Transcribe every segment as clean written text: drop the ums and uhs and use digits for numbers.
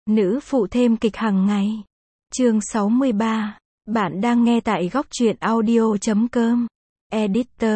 Nữ phụ thêm kịch hàng ngày. Chương 63. Bạn đang nghe tại góc truyện audio.com. Editor,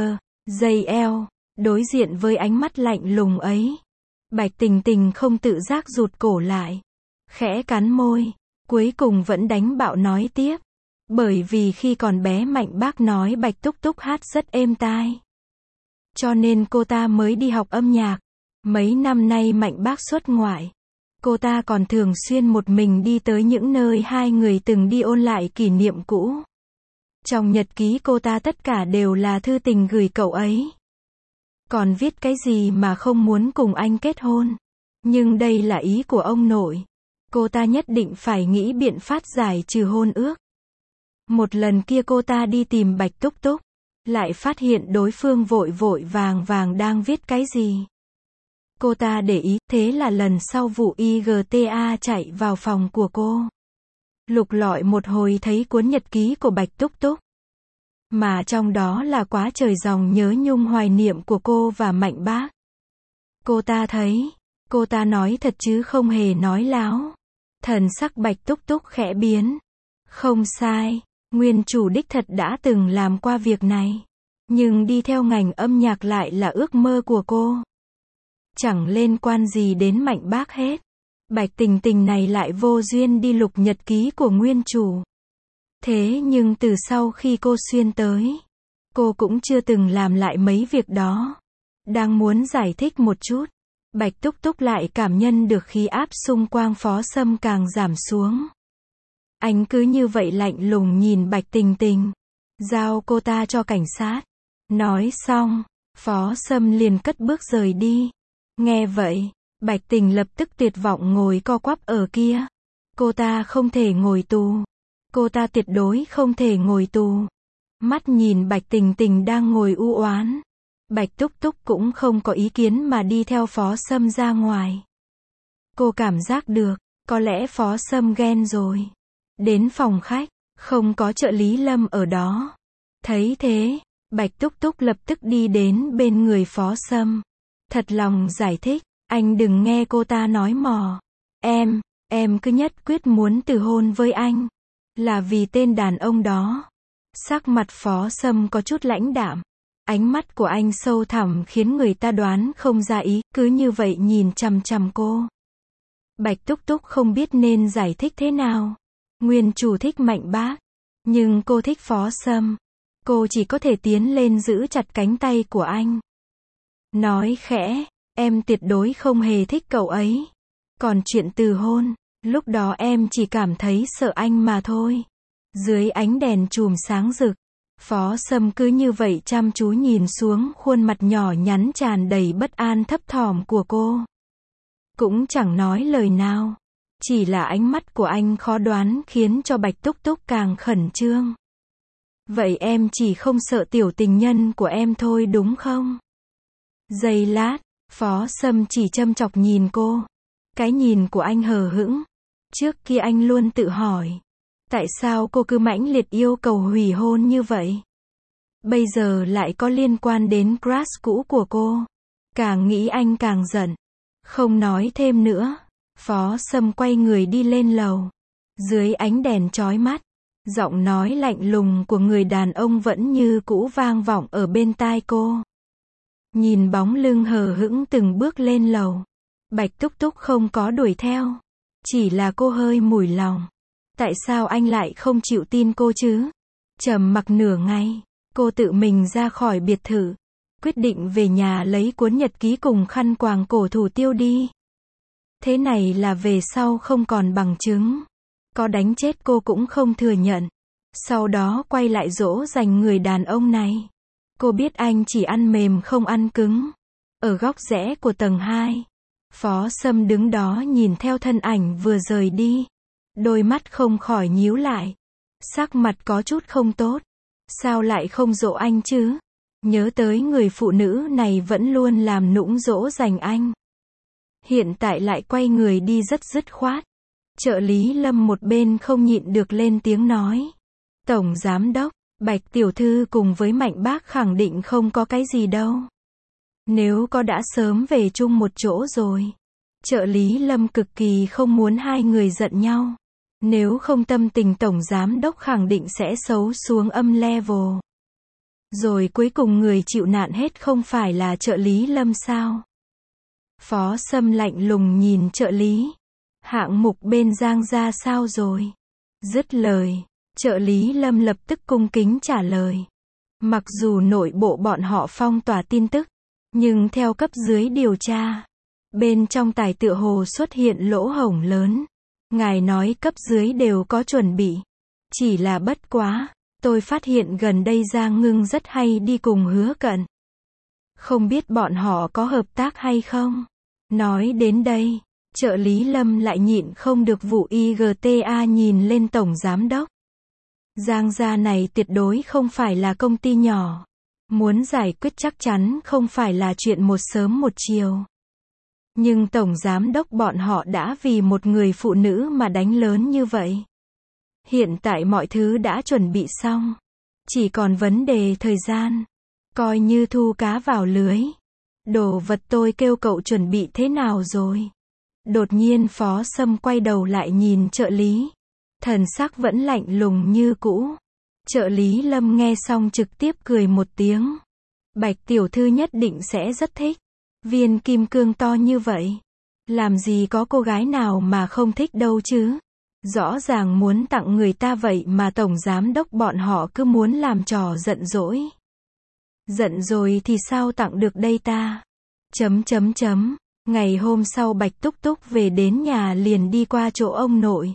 JL. Đối diện với ánh mắt lạnh lùng ấy, Bạch Tình Tình không tự giác rụt cổ lại, khẽ cắn môi, cuối cùng vẫn đánh bạo nói tiếp. Bởi vì khi còn bé Mạnh Bác nói Bạch Túc Túc hát rất êm tai, cho nên cô ta mới đi học âm nhạc. Mấy năm nay Mạnh Bác xuất ngoại, cô ta còn thường xuyên một mình đi tới những nơi hai người từng đi ôn lại kỷ niệm cũ. Trong nhật ký cô ta tất cả đều là thư tình gửi cậu ấy. Còn viết cái gì mà không muốn cùng anh kết hôn. Nhưng đây là ý của ông nội. Cô ta nhất định phải nghĩ biện pháp giải trừ hôn ước. Một lần kia cô ta đi tìm Bạch Túc Túc, lại phát hiện đối phương vội vội vàng vàng đang viết cái gì. Cô ta để ý, thế là lần sau vụ IGTA chạy vào phòng của cô, lục lọi một hồi thấy cuốn nhật ký của Bạch Túc Túc. Mà trong đó là quá trời dòng nhớ nhung hoài niệm của cô và Mạnh Bác. Cô ta thấy, cô ta nói thật chứ không hề nói láo. Thần sắc Bạch Túc Túc khẽ biến. Không sai, nguyên chủ đích thật đã từng làm qua việc này. Nhưng đi theo ngành âm nhạc lại là ước mơ của cô. Chẳng liên quan gì đến Mạnh Bác hết. Bạch Tình Tình này lại vô duyên đi lục nhật ký của nguyên chủ. Thế nhưng từ sau khi cô xuyên tới, cô cũng chưa từng làm lại mấy việc đó. Đang muốn giải thích một chút, Bạch Túc Túc lại cảm nhận được khí áp xung quanh Phó Sâm càng giảm xuống. Anh cứ như vậy lạnh lùng nhìn Bạch Tình Tình, giao cô ta cho cảnh sát. Nói xong, Phó Sâm liền cất bước rời đi. Nghe vậy, Bạch Tình lập tức tuyệt vọng ngồi co quắp ở kia. Cô ta không thể ngồi tù. Cô ta tuyệt đối không thể ngồi tù. Mắt nhìn Bạch Tình Tình đang ngồi u oán, Bạch Túc Túc cũng không có ý kiến mà đi theo Phó Sâm ra ngoài. Cô cảm giác được, có lẽ Phó Sâm ghen rồi. Đến phòng khách, không có trợ lý Lâm ở đó. Thấy thế, Bạch Túc Túc lập tức đi đến bên người Phó Sâm. Thật lòng giải thích, anh đừng nghe cô ta nói mò. Em cứ nhất quyết muốn từ hôn với anh. Là vì tên đàn ông đó. Sắc mặt Phó Sâm có chút lãnh đạm. Ánh mắt của anh sâu thẳm khiến người ta đoán không ra ý, cứ như vậy nhìn chằm chằm cô. Bạch Túc Túc không biết nên giải thích thế nào. Nguyên chủ thích Mạnh Bác, nhưng cô thích Phó Sâm. Cô chỉ có thể tiến lên giữ chặt cánh tay của anh. Nói khẽ, em tuyệt đối không hề thích cậu ấy. Còn chuyện từ hôn, lúc đó em chỉ cảm thấy sợ anh mà thôi. Dưới ánh đèn chùm sáng rực, Phó Sâm cứ như vậy chăm chú nhìn xuống khuôn mặt nhỏ nhắn tràn đầy bất an thấp thỏm của cô. Cũng chẳng nói lời nào. Chỉ là ánh mắt của anh khó đoán khiến cho Bạch Túc Túc càng khẩn trương. Vậy em chỉ không sợ tiểu tình nhân của em thôi đúng không? Giây lát, Phó Sâm chỉ châm chọc nhìn cô. Cái nhìn của anh hờ hững. Trước kia anh luôn tự hỏi, tại sao cô cứ mãnh liệt yêu cầu hủy hôn như vậy? Bây giờ lại có liên quan đến crush cũ của cô. Càng nghĩ anh càng giận. Không nói thêm nữa, Phó Sâm quay người đi lên lầu. Dưới ánh đèn chói mắt, giọng nói lạnh lùng của người đàn ông vẫn như cũ vang vọng ở bên tai cô. Nhìn bóng lưng hờ hững từng bước lên lầu, Bạch Túc Túc không có đuổi theo. Chỉ là cô hơi mủi lòng. Tại sao anh lại không chịu tin cô chứ? Trầm mặc nửa ngày, cô tự mình ra khỏi biệt thự, quyết định về nhà lấy cuốn nhật ký cùng khăn quàng cổ thủ tiêu đi. Thế này là về sau không còn bằng chứng. Có đánh chết cô cũng không thừa nhận. Sau đó quay lại dỗ dành người đàn ông này. Cô biết anh chỉ ăn mềm không ăn cứng. Ở góc rẽ của tầng 2, Phó Sâm đứng đó nhìn theo thân ảnh vừa rời đi. Đôi mắt không khỏi nhíu lại. Sắc mặt có chút không tốt. Sao lại không dỗ anh chứ? Nhớ tới người phụ nữ này vẫn luôn làm nũng dỗ dành anh. Hiện tại lại quay người đi rất dứt khoát. Trợ lý Lâm một bên không nhịn được lên tiếng nói. Tổng giám đốc, Bạch tiểu thư cùng với Mạnh Bác khẳng định không có cái gì đâu. Nếu có đã sớm về chung một chỗ rồi. Trợ lý Lâm cực kỳ không muốn hai người giận nhau. Nếu không tâm tình tổng giám đốc khẳng định sẽ xấu xuống âm level. Rồi cuối cùng người chịu nạn hết không phải là trợ lý Lâm sao? Phó Sâm lạnh lùng nhìn trợ lý. Hạng mục bên Giang gia sao rồi? Dứt lời, trợ lý Lâm lập tức cung kính trả lời. Mặc dù nội bộ bọn họ phong tỏa tin tức, nhưng theo cấp dưới điều tra, bên trong tài tựa hồ xuất hiện lỗ hổng lớn. Ngài nói cấp dưới đều có chuẩn bị. Chỉ là bất quá, tôi phát hiện gần đây Giang Ngưng rất hay đi cùng Hứa Cận. Không biết bọn họ có hợp tác hay không? Nói đến đây, trợ lý Lâm lại nhịn không được vụ IGTA nhìn lên tổng giám đốc. Giang gia này tuyệt đối không phải là công ty nhỏ. Muốn giải quyết chắc chắn không phải là chuyện một sớm một chiều. Nhưng tổng giám đốc bọn họ đã vì một người phụ nữ mà đánh lớn như vậy. Hiện tại mọi thứ đã chuẩn bị xong. Chỉ còn vấn đề thời gian. Coi như thu cá vào lưới. Đồ vật tôi kêu cậu chuẩn bị thế nào rồi? Đột nhiên Phó Sâm quay đầu lại nhìn trợ lý. Thần sắc vẫn lạnh lùng như cũ. Trợ lý Lâm nghe xong trực tiếp cười một tiếng. Bạch tiểu thư nhất định sẽ rất thích. Viên kim cương to như vậy. Làm gì có cô gái nào mà không thích đâu chứ. Rõ ràng muốn tặng người ta vậy mà tổng giám đốc bọn họ cứ muốn làm trò giận dỗi. Giận rồi thì sao tặng được đây ta? Ngày hôm sau Bạch Túc Túc về đến nhà liền đi qua chỗ ông nội.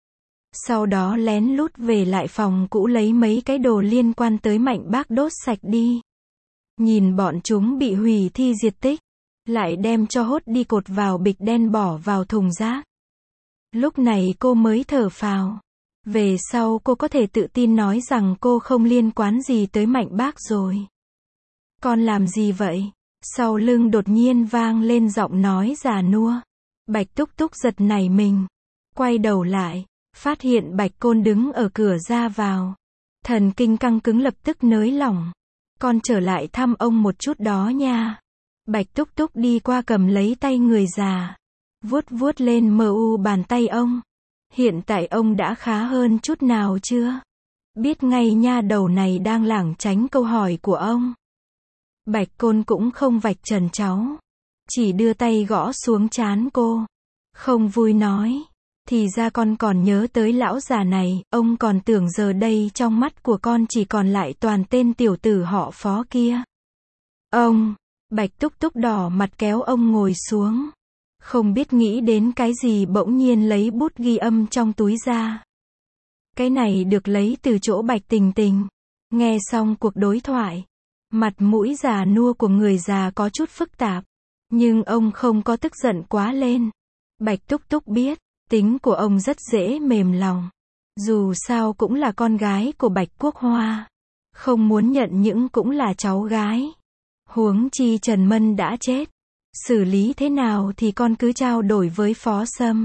Sau đó lén lút về lại phòng cũ lấy mấy cái đồ liên quan tới Mạnh Bác đốt sạch đi. Nhìn bọn chúng bị hủy thi diệt tích. Lại đem cho hốt đi cột vào bịch đen bỏ vào thùng rác. Lúc này cô mới thở phào. Về sau cô có thể tự tin nói rằng cô không liên quan gì tới Mạnh Bác rồi. Con làm gì vậy? Sau lưng đột nhiên vang lên giọng nói già nua. Bạch Túc Túc giật nảy mình. Quay đầu lại, phát hiện Bạch Côn đứng ở cửa ra vào. Thần kinh căng cứng lập tức nới lỏng. Con trở lại thăm ông một chút đó nha. Bạch Túc Túc đi qua cầm lấy tay người già. Vuốt vuốt lên bàn tay ông. Hiện tại ông đã khá hơn chút nào chưa? Biết ngay nha đầu này đang lảng tránh câu hỏi của ông. Bạch Côn cũng không vạch trần cháu. Chỉ đưa tay gõ xuống trán cô. Không vui nói. Thì ra con còn nhớ tới lão già này. Ông còn tưởng giờ đây trong mắt của con chỉ còn lại toàn tên tiểu tử họ Phó kia. Ông. Bạch Túc Túc đỏ mặt kéo ông ngồi xuống. Không biết nghĩ đến cái gì bỗng nhiên lấy bút ghi âm trong túi ra. Cái này được lấy từ chỗ Bạch Tình Tình. Nghe xong cuộc đối thoại. Mặt mũi già nua của người già có chút phức tạp. Nhưng ông không có tức giận quá lên. Bạch Túc Túc biết, tính của ông rất dễ mềm lòng. Dù sao cũng là con gái của Bạch Quốc Hoa. Không muốn nhận những cũng là cháu gái. Huống chi Trần Mân đã chết. Xử lý thế nào thì con cứ trao đổi với Phó Sâm.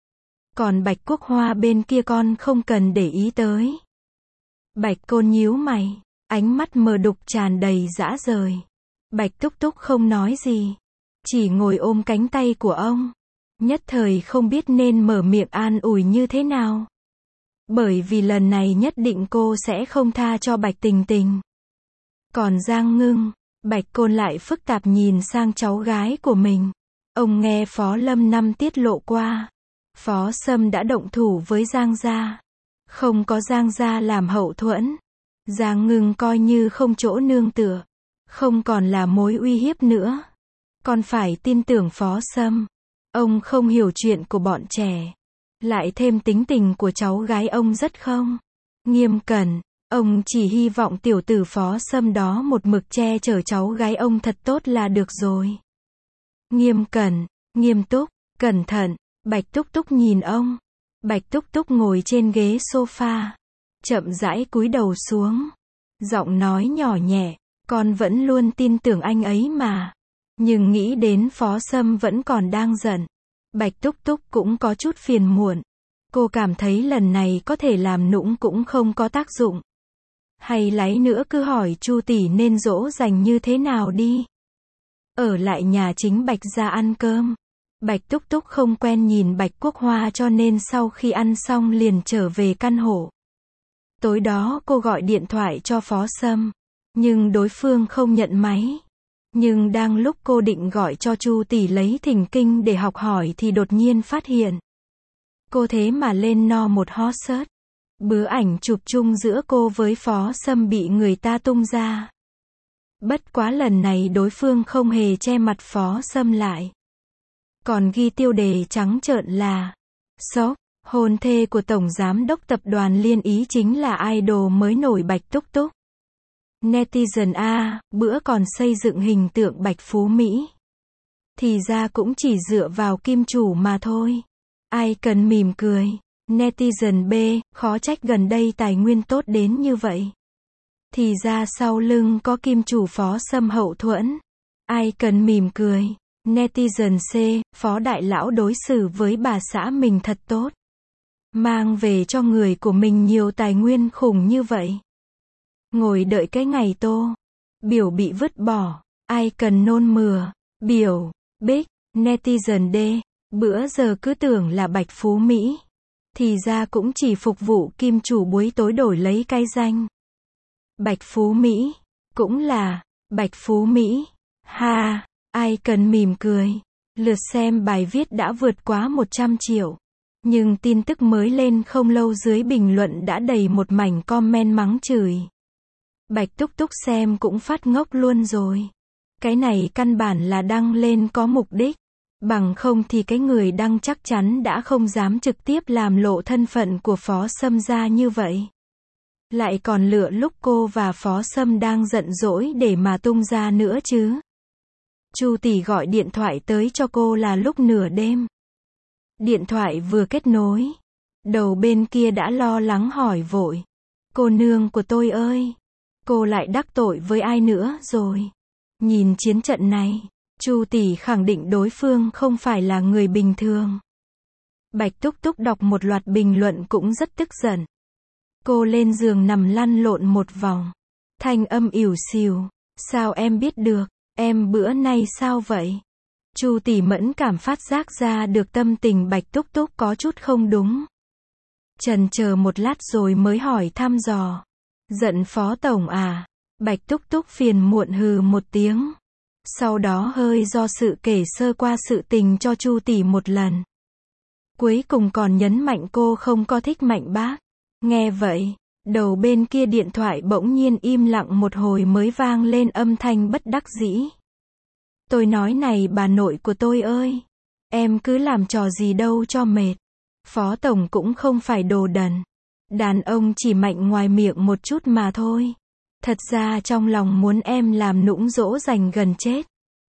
Còn Bạch Quốc Hoa bên kia con không cần để ý tới. Bạch Côn nhíu mày. Ánh mắt mờ đục tràn đầy dã rời. Bạch Túc Túc không nói gì. Chỉ ngồi ôm cánh tay của ông. Nhất thời không biết nên mở miệng an ủi như thế nào. Bởi vì lần này nhất định cô sẽ không tha cho Bạch Tình Tình. Còn Giang Ngưng, Bạch Côn lại phức tạp nhìn sang cháu gái của mình. Ông nghe Phó Lâm Năm tiết lộ qua. Phó Sâm đã động thủ với Giang gia. Không có Giang gia làm hậu thuẫn. Giang Ngưng coi như không chỗ nương tựa. Không còn là mối uy hiếp nữa. Còn phải tin tưởng Phó Sâm. Ông không hiểu chuyện của bọn trẻ. Lại thêm tính tình của cháu gái ông rất không nghiêm cẩn. Ông chỉ hy vọng tiểu tử Phó Sâm đó một mực che chở cháu gái ông thật tốt là được rồi. Nghiêm cẩn, nghiêm túc, cẩn thận. Bạch Túc Túc nhìn ông. Bạch Túc Túc ngồi trên ghế sofa. Chậm rãi cúi đầu xuống. Giọng nói nhỏ nhẹ. Con vẫn luôn tin tưởng anh ấy mà. Nhưng nghĩ đến Phó Sâm vẫn còn đang giận. Bạch Túc Túc cũng có chút phiền muộn. Cô cảm thấy lần này có thể làm nũng cũng không có tác dụng. Hay lấy nữa cứ hỏi Chu tỷ nên dỗ dành như thế nào đi. Ở lại nhà chính Bạch gia ăn cơm. Bạch Túc Túc không quen nhìn Bạch Quốc Hoa cho nên sau khi ăn xong liền trở về căn hộ. Tối đó cô gọi điện thoại cho Phó Sâm, nhưng đối phương không nhận máy. Nhưng đang lúc cô định gọi cho Chu tỷ lấy thỉnh kinh để học hỏi thì đột nhiên phát hiện. Cô thế mà lên no một hot search. Bứa ảnh chụp chung giữa cô với Phó Sâm bị người ta tung ra. Bất quá lần này đối phương không hề che mặt Phó Sâm lại. Còn ghi tiêu đề trắng trợn là sốc, hôn thê của Tổng Giám đốc Tập đoàn Liên Ý chính là idol mới nổi Bạch Túc Túc. Netizen A, bữa còn xây dựng hình tượng Bạch Phú Mỹ. Thì ra cũng chỉ dựa vào kim chủ mà thôi. Ai cần mỉm cười. Netizen B, khó trách gần đây tài nguyên tốt đến như vậy. Thì ra sau lưng có kim chủ Phó Sâm hậu thuẫn. Ai cần mỉm cười. Netizen C, Phó Đại Lão đối xử với bà xã mình thật tốt. Mang về cho người của mình nhiều tài nguyên khủng như vậy. Ngồi đợi cái ngày tô. Biểu bị vứt bỏ. Ai cần nôn mửa. Biểu, Bích, Netizen D, bữa giờ cứ tưởng là Bạch Phú Mỹ. Thì ra cũng chỉ phục vụ kim chủ buổi tối đổi lấy cái danh. Bạch Phú Mỹ, cũng là, Bạch Phú Mỹ. Ha, ai cần mỉm cười. Lượt xem bài viết đã vượt quá 100 triệu. Nhưng tin tức mới lên không lâu dưới bình luận đã đầy một mảnh comment mắng chửi. Bạch Túc Túc xem cũng phát ngốc luôn rồi. Cái này căn bản là đăng lên có mục đích. Bằng không thì cái người đăng chắc chắn đã không dám trực tiếp làm lộ thân phận của Phó Sâm ra như vậy. Lại còn lựa lúc cô và Phó Sâm đang giận dỗi để mà tung ra nữa chứ. Chu tỷ gọi điện thoại tới cho cô là lúc nửa đêm. Điện thoại vừa kết nối. Đầu bên kia đã lo lắng hỏi vội. Cô nương của tôi ơi. Cô lại đắc tội với ai nữa rồi? Nhìn chiến trận này. Chu tỷ khẳng định đối phương không phải là người bình thường. Bạch Túc Túc đọc một loạt bình luận cũng rất tức giận. Cô lên giường nằm lăn lộn một vòng. Thanh âm ỉu xìu. Sao em biết được? Em bữa nay sao vậy? Chu tỷ mẫn cảm phát giác ra được tâm tình Bạch Túc Túc có chút không đúng. Chần chờ một lát rồi mới hỏi thăm dò. Giận Phó Tổng à? Bạch Túc Túc phiền muộn hừ một tiếng. Sau đó hơi do sự kể sơ qua sự tình cho Chu tỷ một lần. Cuối cùng còn nhấn mạnh cô không có thích Mạnh Bác. Nghe vậy, đầu bên kia điện thoại bỗng nhiên im lặng một hồi mới vang lên âm thanh bất đắc dĩ. Tôi nói này bà nội của tôi ơi. Em cứ làm trò gì đâu cho mệt. Phó Tổng cũng không phải đồ đần. Đàn ông chỉ mạnh ngoài miệng một chút mà thôi. Thật ra trong lòng muốn em làm nũng dỗ dành gần chết.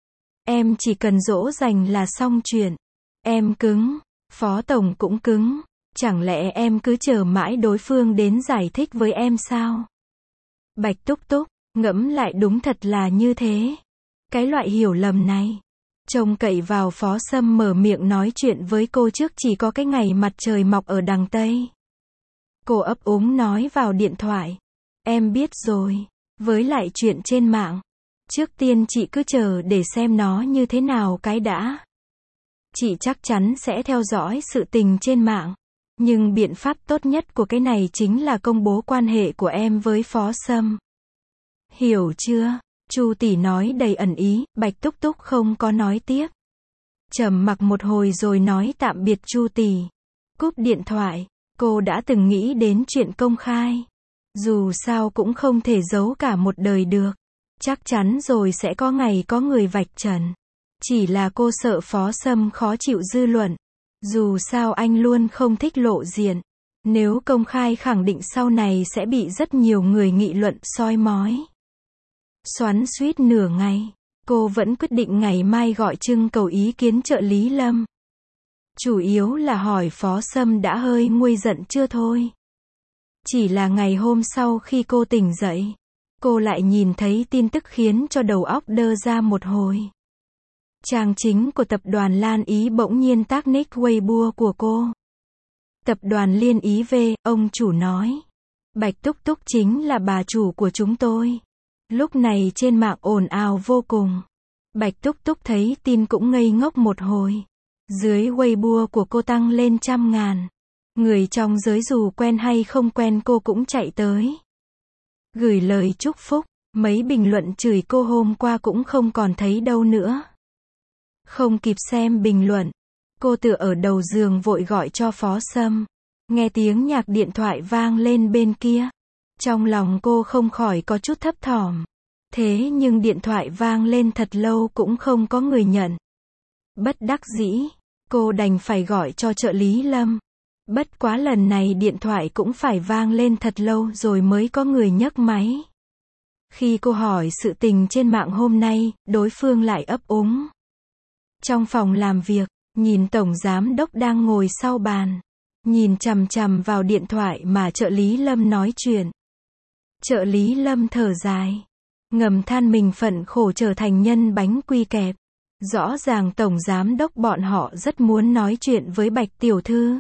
Em chỉ cần dỗ dành là xong chuyện. Em cứng. Phó Tổng cũng cứng. Chẳng lẽ em cứ chờ mãi đối phương đến giải thích với em sao? Bạch Túc Túc, ngẫm lại đúng thật là như thế. Cái loại hiểu lầm này. Trông cậy vào Phó Sâm mở miệng nói chuyện với cô trước chỉ có cái ngày mặt trời mọc ở đằng Tây. Cô ấp úng nói vào điện thoại. Em biết rồi. Với lại chuyện trên mạng. Trước tiên chị cứ chờ để xem nó như thế nào cái đã. Chị chắc chắn sẽ theo dõi sự tình trên mạng. Nhưng biện pháp tốt nhất của cái này chính là công bố quan hệ của em với Phó Sâm. Hiểu chưa? Chu tỷ nói đầy ẩn ý, Bạch Túc Túc không có nói tiếp. Trầm mặc một hồi rồi nói tạm biệt Chu tỷ. Cúp điện thoại, cô đã từng nghĩ đến chuyện công khai. Dù sao cũng không thể giấu cả một đời được. Chắc chắn rồi sẽ có ngày có người vạch trần. Chỉ là cô sợ Phó Sâm khó chịu dư luận. Dù sao anh luôn không thích lộ diện. Nếu công khai khẳng định sau này sẽ bị rất nhiều người nghị luận soi mói. Xoắn xuýt nửa ngày, cô vẫn quyết định ngày mai gọi trưng cầu ý kiến trợ lý Lâm. Chủ yếu là hỏi Phó Sâm đã hơi nguôi giận chưa thôi. Chỉ là ngày hôm sau khi cô tỉnh dậy, cô lại nhìn thấy tin tức khiến cho đầu óc đơ ra một hồi. Trang chính của tập đoàn Lan Ý bỗng nhiên tag nick Weibo của cô. Tập đoàn Liên Ý V, ông chủ nói. Bạch Túc Túc chính là bà chủ của chúng tôi. Lúc này trên mạng ồn ào vô cùng. Bạch Túc Túc thấy tin cũng ngây ngốc một hồi. Dưới Weibo của cô tăng lên 100.000. Người trong giới dù quen hay không quen cô cũng chạy tới. Gửi lời chúc phúc, mấy bình luận chửi cô hôm qua cũng không còn thấy đâu nữa. Không kịp xem bình luận, cô tựa ở đầu giường vội gọi cho Phó Sâm. Nghe tiếng nhạc điện thoại vang lên bên kia. Trong lòng cô không khỏi có chút thấp thỏm. Thế nhưng điện thoại vang lên thật lâu cũng không có người nhận. Bất đắc dĩ, cô đành phải gọi cho trợ lý Lâm. Bất quá lần này điện thoại cũng phải vang lên thật lâu rồi mới có người nhấc máy. Khi cô hỏi sự tình trên mạng hôm nay, đối phương lại ấp úng. Trong phòng làm việc, nhìn tổng giám đốc đang ngồi sau bàn. Nhìn chằm chằm vào điện thoại mà trợ lý Lâm nói chuyện. Trợ lý Lâm thở dài. Ngầm than mình phận khổ trở thành nhân bánh quy kẹp. Rõ ràng tổng giám đốc bọn họ rất muốn nói chuyện với Bạch tiểu thư.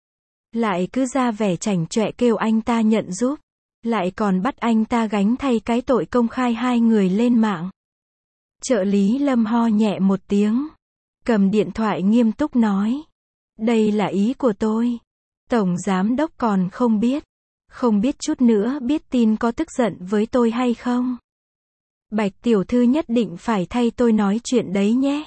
Lại cứ ra vẻ chảnh chọe kêu anh ta nhận giúp. Lại còn bắt anh ta gánh thay cái tội công khai hai người lên mạng. Trợ lý Lâm ho nhẹ một tiếng. Cầm điện thoại nghiêm túc nói. Đây là ý của tôi. Tổng giám đốc còn không biết. Không biết chút nữa biết tin có tức giận với tôi hay không. Bạch tiểu thư nhất định phải thay tôi nói chuyện đấy nhé.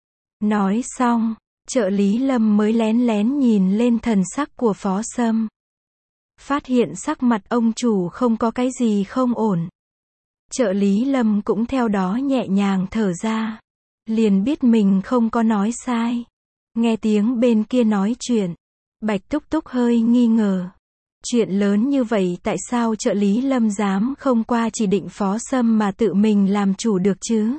Nói xong, trợ lý Lâm mới lén lén nhìn lên thần sắc của Phó Sâm. Phát hiện sắc mặt ông chủ không có cái gì không ổn. Trợ lý Lâm cũng theo đó nhẹ nhàng thở ra. Liền biết mình không có nói sai. Nghe tiếng bên kia nói chuyện. Bạch Túc Túc hơi nghi ngờ. Chuyện lớn như vậy tại sao trợ lý Lâm dám không qua chỉ định Phó Sâm mà tự mình làm chủ được chứ?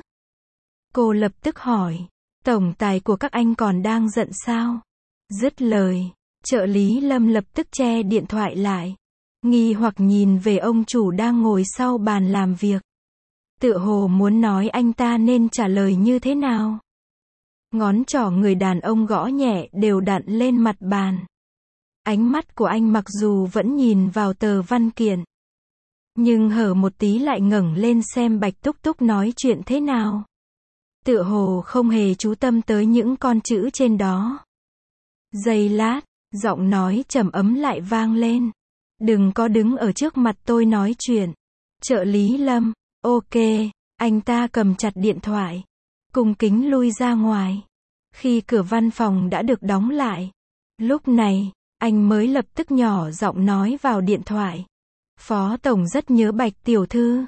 Cô lập tức hỏi. Tổng tài của các anh còn đang giận sao? Dứt lời, trợ lý Lâm lập tức che điện thoại lại. Nghi hoặc nhìn về ông chủ đang ngồi sau bàn làm việc. Tựa hồ muốn nói anh ta nên trả lời như thế nào. Ngón trỏ người đàn ông gõ nhẹ đều đặn lên mặt bàn. Ánh mắt của anh mặc dù vẫn nhìn vào tờ văn kiện. Nhưng hở một tí lại ngẩng lên xem Bạch Túc Túc nói chuyện thế nào. Tựa hồ không hề chú tâm tới những con chữ trên đó. Giây lát, giọng nói trầm ấm lại vang lên. Đừng có đứng ở trước mặt tôi nói chuyện. Trợ lý Lâm, ok, anh ta cầm chặt điện thoại. Cung kính lui ra ngoài. Khi cửa văn phòng đã được đóng lại. Lúc này, anh mới lập tức nhỏ giọng nói vào điện thoại. Phó Tổng rất nhớ Bạch tiểu thư.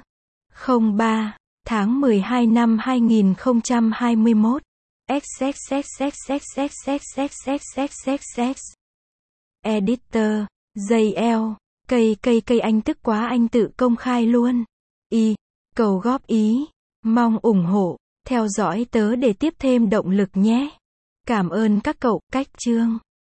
03 tháng 12 năm 2021. XXXXXXXXXXX. Editor, JL, cây anh tức quá anh tự công khai luôn. Cầu góp ý, mong ủng hộ, theo dõi tớ để tiếp thêm động lực nhé. Cảm ơn các cậu, cách chương.